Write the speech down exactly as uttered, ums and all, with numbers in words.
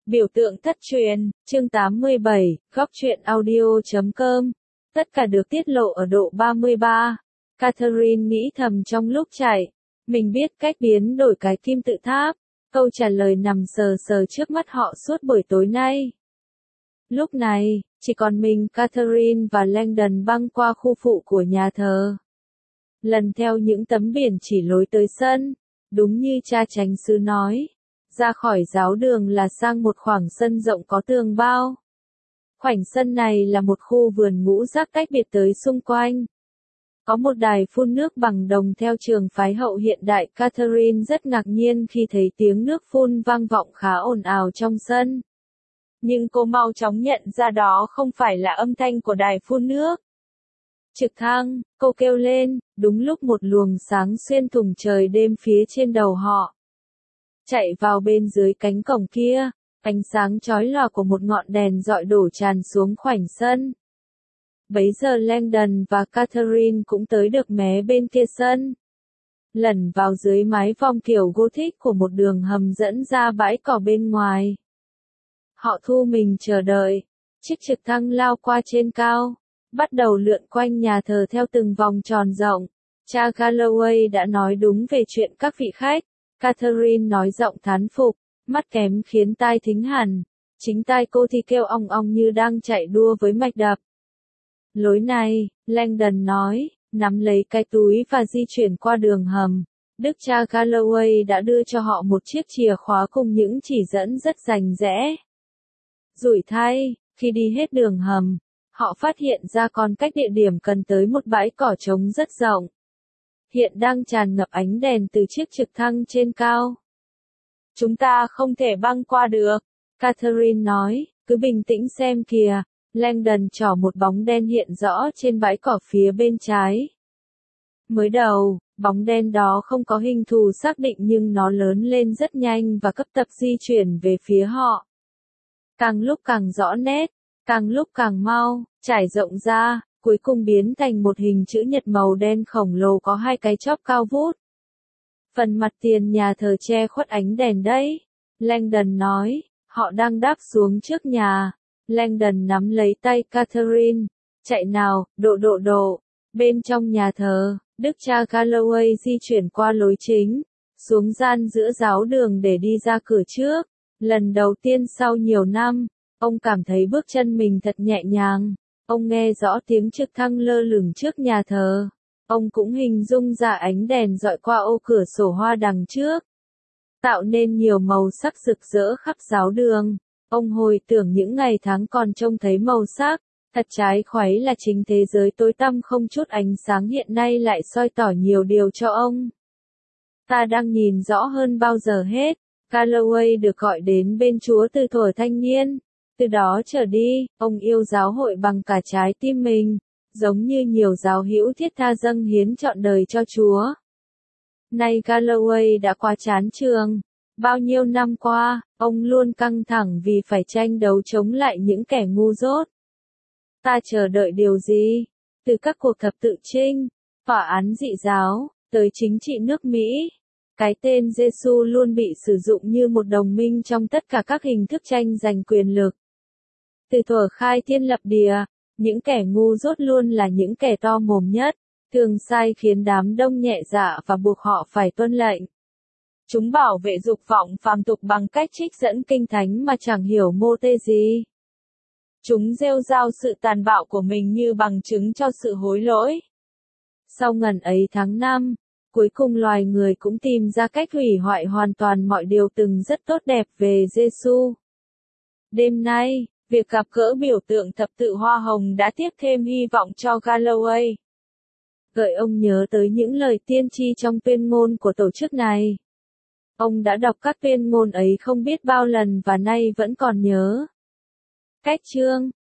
Biểu tượng thất truyền, chương tám mươi bảy, góc truyện audio chấm com. Tất cả được tiết lộ ở độ ba mươi ba. Catherine nghĩ thầm trong lúc chạy. Mình biết cách biến đổi cái kim tự tháp. Câu trả lời nằm sờ sờ trước mắt họ suốt buổi tối nay. Lúc này, chỉ còn mình, Catherine và Langdon băng qua khu phụ của nhà thờ. Lần theo những tấm biển chỉ lối tới sân, đúng như cha chánh xứ nói. Ra khỏi giáo đường là sang một khoảng sân rộng có tường bao. Khoảnh sân này là một khu vườn ngũ giác tách biệt tới xung quanh. Có một đài phun nước bằng đồng theo trường phái hậu hiện đại. Catherine rất ngạc nhiên khi thấy tiếng nước phun vang vọng khá ồn ào trong sân. Nhưng cô mau chóng nhận ra đó không phải là âm thanh của đài phun nước. Trực thăng, cô kêu lên, đúng lúc một luồng sáng xuyên thủng trời đêm phía trên đầu họ. Chạy vào bên dưới cánh cổng kia, ánh sáng chói lòa của một ngọn đèn dọi đổ tràn xuống khoảnh sân. Bấy giờ Langdon và Catherine cũng tới được mé bên kia sân. Lẩn vào dưới mái vòm kiểu Gothic của một đường hầm dẫn ra bãi cỏ bên ngoài. Họ thu mình chờ đợi. Chiếc trực thăng lao qua trên cao, bắt đầu lượn quanh nhà thờ theo từng vòng tròn rộng. Cha Galloway đã nói đúng về chuyện các vị khách. Catherine nói giọng thán phục, mắt kém khiến tai thính hẳn. Chính tai cô thì kêu ong ong như đang chạy đua với mạch đập. Lối này, Langdon nói, nắm lấy cái túi và di chuyển qua đường hầm. Đức cha Galloway đã đưa cho họ một chiếc chìa khóa cùng những chỉ dẫn rất rành rẽ. Rủi thay, khi đi hết đường hầm, họ phát hiện ra còn cách địa điểm cần tới một bãi cỏ trống rất rộng. Hiện đang tràn ngập ánh đèn từ chiếc trực thăng trên cao. Chúng ta không thể băng qua được, Catherine nói, cứ bình tĩnh xem kìa. Langdon trỏ một bóng đen hiện rõ trên bãi cỏ phía bên trái. Mới đầu, bóng đen đó không có hình thù xác định nhưng nó lớn lên rất nhanh và cấp tốc di chuyển về phía họ. Càng lúc càng rõ nét, càng lúc càng mau, trải rộng ra, cuối cùng biến thành một hình chữ nhật màu đen khổng lồ có hai cái chóp cao vút. Phần mặt tiền nhà thờ che khuất ánh đèn đấy, Langdon nói, họ đang đáp xuống trước nhà. Langdon nắm lấy tay Catherine, chạy nào, độ độ độ. Bên trong nhà thờ, đức cha Galloway di chuyển qua lối chính, xuống gian giữa giáo đường để đi ra cửa trước. Lần đầu tiên sau nhiều năm, ông cảm thấy bước chân mình thật nhẹ nhàng. Ông nghe rõ tiếng trực thăng lơ lửng trước nhà thờ. Ông cũng hình dung ra ánh đèn dọi qua ô cửa sổ hoa đằng trước, tạo nên nhiều màu sắc rực rỡ khắp giáo đường. Ông hồi tưởng những ngày tháng còn trông thấy màu sắc, thật trái khoái là chính thế giới tối tăm không chút ánh sáng hiện nay lại soi tỏ nhiều điều cho ông. Ta đang nhìn rõ hơn bao giờ hết. Galloway được gọi đến bên Chúa từ thuở thanh niên. Từ đó trở đi, ông yêu giáo hội bằng cả trái tim mình, giống như nhiều giáo hữu thiết tha dâng hiến trọn đời cho Chúa. Nay Galloway đã qua chán trường. Bao nhiêu năm qua, ông luôn căng thẳng vì phải tranh đấu chống lại những kẻ ngu dốt. Ta chờ đợi điều gì? Từ các cuộc thập tự chinh, tòa án dị giáo, tới chính trị nước Mỹ. Cái tên Giêsu luôn bị sử dụng như một đồng minh trong tất cả các hình thức tranh giành quyền lực. Từ thuở khai thiên lập địa, những kẻ ngu dốt luôn là những kẻ to mồm nhất, thường sai khiến đám đông nhẹ dạ và buộc họ phải tuân lệnh. Chúng bảo vệ dục vọng phàm tục bằng cách trích dẫn kinh thánh mà chẳng hiểu mô tê gì. Chúng rêu rao sự tàn bạo của mình như bằng chứng cho sự hối lỗi. Sau ngần ấy tháng năm, cuối cùng loài người cũng tìm ra cách hủy hoại hoàn toàn mọi điều từng rất tốt đẹp về Giêsu. Đêm nay, việc gặp gỡ biểu tượng thập tự hoa hồng đã tiếp thêm hy vọng cho Galloway. Gợi ông nhớ tới những lời tiên tri trong tuyên ngôn của tổ chức này. Ông đã đọc các tuyên ngôn ấy không biết bao lần và nay vẫn còn nhớ. Cách chương,